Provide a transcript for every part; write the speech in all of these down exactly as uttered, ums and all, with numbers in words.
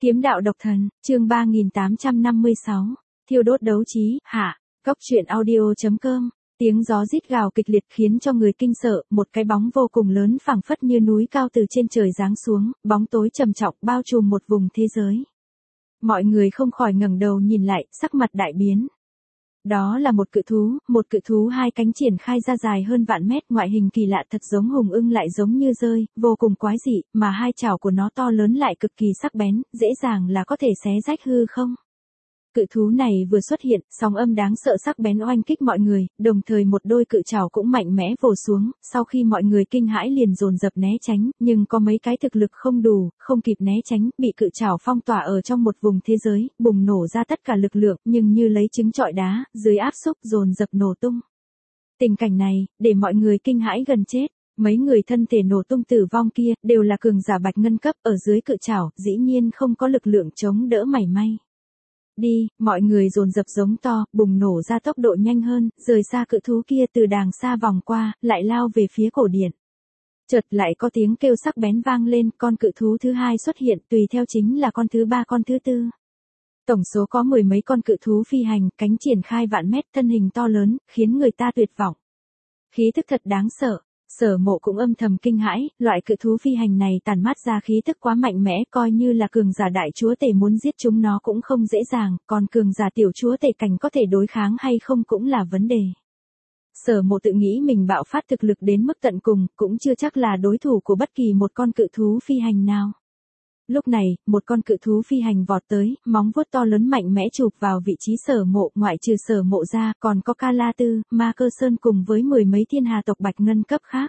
Kiếm đạo độc thần, chương ba nghìn tám trăm năm mươi sáu, thiêu đốt đấu trí, hạ, Cốc truyện audio.com, tiếng gió rít gào kịch liệt khiến cho người kinh sợ, một cái bóng vô cùng lớn phảng phất như núi cao từ trên trời giáng xuống, bóng tối trầm trọng bao trùm một vùng thế giới. Mọi người không khỏi ngẩng đầu nhìn lại, sắc mặt đại biến. Đó là một cự thú, một cự thú hai cánh triển khai ra dài hơn vạn mét, ngoại hình kỳ lạ thật giống hùng ưng lại giống như rơi, vô cùng quái dị, mà hai chảo của nó to lớn lại cực kỳ sắc bén, dễ dàng là có thể xé rách hư không. Cự thú này vừa xuất hiện, sóng âm đáng sợ sắc bén oanh kích mọi người, đồng thời một đôi cự trảo cũng mạnh mẽ vồ xuống, sau khi mọi người kinh hãi liền dồn dập né tránh, nhưng có mấy cái thực lực không đủ, không kịp né tránh, bị cự trảo phong tỏa ở trong một vùng thế giới, bùng nổ ra tất cả lực lượng, nhưng như lấy trứng trọi đá, dưới áp xúc dồn dập nổ tung. Tình cảnh này, để mọi người kinh hãi gần chết. Mấy người thân thể nổ tung tử vong kia, đều là cường giả bạch ngân cấp, ở dưới cự trảo, dĩ nhiên không có lực lượng chống đỡ mảy may. Đi, mọi người dồn dập giống to, bùng nổ ra tốc độ nhanh hơn, rời xa cự thú kia từ đàng xa vòng qua, lại lao về phía cổ điện. Chợt lại có tiếng kêu sắc bén vang lên, con cự thú thứ hai xuất hiện, tùy theo chính là con thứ ba con thứ tư. Tổng số có mười mấy con cự thú phi hành, cánh triển khai vạn mét, thân hình to lớn, khiến người ta tuyệt vọng. Khí thức thật đáng sợ. Sở Mộ cũng âm thầm kinh hãi, loại cự thú phi hành này tản mát ra khí tức quá mạnh mẽ, coi như là cường giả đại chúa tể muốn giết chúng nó cũng không dễ dàng, còn cường giả tiểu chúa tể cảnh có thể đối kháng hay không cũng là vấn đề. Sở Mộ tự nghĩ mình bạo phát thực lực đến mức tận cùng, cũng chưa chắc là đối thủ của bất kỳ một con cự thú phi hành nào. Lúc này, một con cự thú phi hành vọt tới, móng vuốt to lớn mạnh mẽ chụp vào vị trí Sở Mộ, ngoại trừ Sở Mộ ra, còn có Ca La Tư, Ma Cơ Sơn cùng với mười mấy thiên hà tộc bạch ngân cấp khác.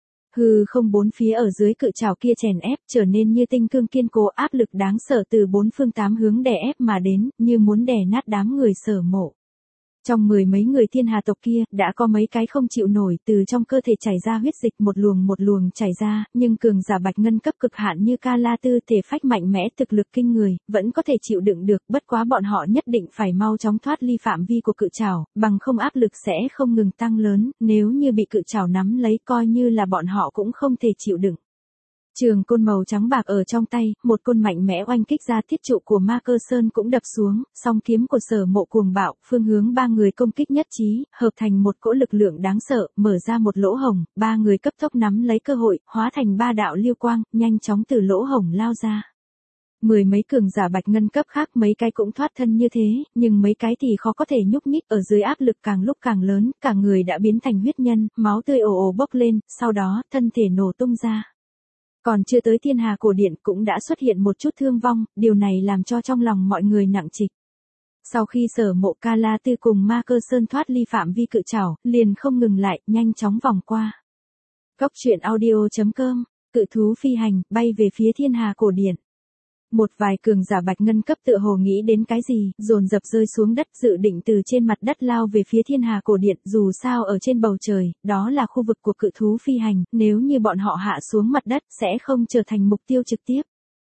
Hư không bốn phía ở dưới cự trảo kia chèn ép, trở nên như tinh cương kiên cố, áp lực đáng sợ từ bốn phương tám hướng đè ép mà đến, như muốn đè nát đám người Sở Mộ. Trong mười mấy người thiên hà tộc kia, đã có mấy cái không chịu nổi, từ trong cơ thể chảy ra huyết dịch một luồng một luồng chảy ra, nhưng cường giả bạch ngân cấp cực hạn như Ca La Tư thể phách mạnh mẽ thực lực kinh người, vẫn có thể chịu đựng được, bất quá bọn họ nhất định phải mau chóng thoát ly phạm vi của cự trảo, bằng không áp lực sẽ không ngừng tăng lớn, nếu như bị cự trảo nắm lấy coi như là bọn họ cũng không thể chịu đựng. Trường côn màu trắng bạc ở trong tay, một côn mạnh mẽ oanh kích ra thiết trụ của Ma Cơ Sơn cũng đập xuống, song kiếm của Sở Mộ cuồng bạo, phương hướng ba người công kích nhất trí, hợp thành một cỗ lực lượng đáng sợ, mở ra một lỗ hổng, ba người cấp tốc nắm lấy cơ hội, hóa thành ba đạo lưu quang, nhanh chóng từ lỗ hổng lao ra. Mười mấy cường giả bạch ngân cấp khác mấy cái cũng thoát thân như thế, nhưng mấy cái thì khó có thể nhúc nhích, ở dưới áp lực càng lúc càng lớn, cả người đã biến thành huyết nhân, máu tươi ồ ồ bốc lên, sau đó, thân thể nổ tung ra. Còn chưa tới thiên hà cổ điện cũng đã xuất hiện một chút thương vong, điều này làm cho trong lòng mọi người nặng trịch. Sau khi Sở Mộ, Ca La Tư cùng Ma Cơ Sơn thoát ly phạm vi cự trảo, liền không ngừng lại, nhanh chóng vòng qua. Cốc truyện audio.com, cự thú phi hành, bay về phía thiên hà cổ điện. Một vài cường giả bạch ngân cấp tựa hồ nghĩ đến cái gì, dồn dập rơi xuống đất, dự định từ trên mặt đất lao về phía thiên hà cổ điện, dù sao ở trên bầu trời, đó là khu vực của cự thú phi hành, nếu như bọn họ hạ xuống mặt đất, sẽ không trở thành mục tiêu trực tiếp.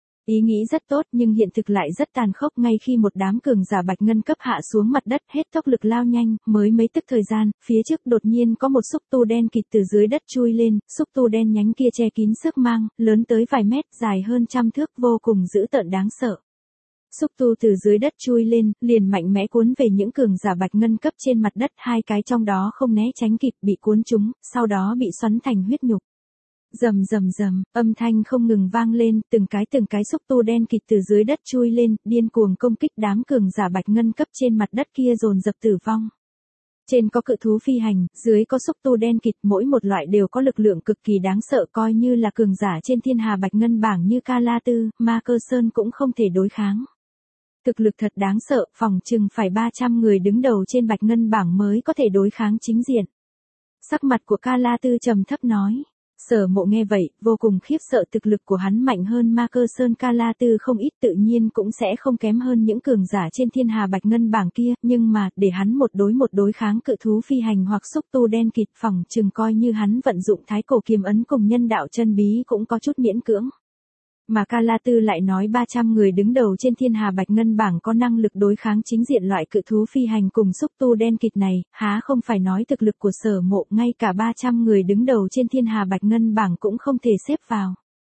Ý nghĩ rất tốt nhưng hiện thực lại rất tàn khốc, ngay khi một đám cường giả bạch ngân cấp hạ xuống mặt đất hết tốc lực lao nhanh, mới mấy tức thời gian, phía trước đột nhiên có một xúc tu đen kịt từ dưới đất chui lên, xúc tu đen nhánh kia che kín sức mang, lớn tới vài mét, dài hơn trăm thước, vô cùng dữ tợn đáng sợ. Xúc tu từ dưới đất chui lên, liền mạnh mẽ cuốn về những cường giả bạch ngân cấp trên mặt đất, hai cái trong đó không né tránh kịp bị cuốn trúng, sau đó bị xoắn thành huyết nhục. Rầm rầm rầm, âm thanh không ngừng vang lên, từng cái từng cái xúc tu đen kịt từ dưới đất chui lên, điên cuồng công kích đám cường giả bạch ngân cấp trên mặt đất kia dồn dập tử vong. Trên có cự thú phi hành, dưới có xúc tu đen kịt, mỗi một loại đều có lực lượng cực kỳ đáng sợ, coi như là cường giả trên thiên hà bạch ngân bảng như Ca La Tư, Ma Cơ Sơn cũng không thể đối kháng. Thực lực thật đáng sợ, phòng chừng phải ba trăm người đứng đầu trên bạch ngân bảng mới có thể đối kháng chính diện. Sắc mặt của Ca La Tư trầm thấp nói. Sở Mộ nghe vậy, vô cùng khiếp sợ, thực lực của hắn mạnh hơn Ma Cơ Sơn, Ca La Tư không ít, tự nhiên cũng sẽ không kém hơn những cường giả trên thiên hà bạch ngân bảng kia, nhưng mà, để hắn một đối một đối kháng cự thú phi hành hoặc xúc tu đen kịt, phỏng chừng coi như hắn vận dụng thái cổ kiếm ấn cùng nhân đạo chân bí cũng có chút miễn cưỡng. Mà Ca La Tư lại nói ba trăm người đứng đầu trên thiên hà bạch ngân bảng có năng lực đối kháng chính diện loại cự thú phi hành cùng xúc tu đen kịt này, há không phải nói thực lực của Sở Mộ, ngay cả ba trăm người đứng đầu trên thiên hà bạch ngân bảng cũng không thể xếp vào.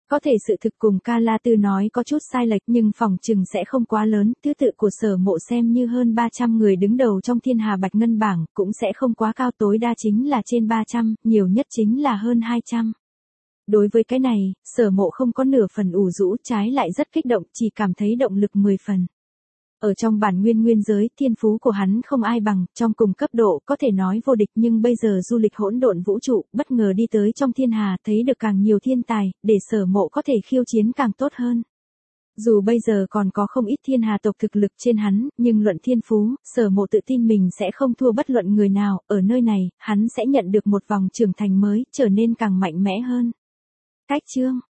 Có thể sự thực cùng Ca La Tư nói có chút sai lệch nhưng phỏng chừng sẽ không quá lớn, thứ tự của Sở Mộ xem như hơn ba trăm người đứng đầu trong thiên hà bạch ngân bảng, cũng sẽ không quá cao, tối đa chính là trên ba trăm, nhiều nhất chính là hơn hai trăm. Đối với cái này, Sở Mộ không có nửa phần ủ rũ, trái lại rất kích động, chỉ cảm thấy động lực mười phần. Ở trong bản nguyên nguyên giới, thiên phú của hắn không ai bằng, trong cùng cấp độ có thể nói vô địch, nhưng bây giờ du lịch hỗn độn vũ trụ, bất ngờ đi tới trong thiên hà, thấy được càng nhiều thiên tài, để Sở Mộ có thể khiêu chiến càng tốt hơn. Dù bây giờ còn có không ít thiên hà tộc thực lực trên hắn, nhưng luận thiên phú, Sở Mộ tự tin mình sẽ không thua bất luận người nào, ở nơi này, hắn sẽ nhận được một vòng trưởng thành mới, trở nên càng mạnh mẽ hơn. Cách chương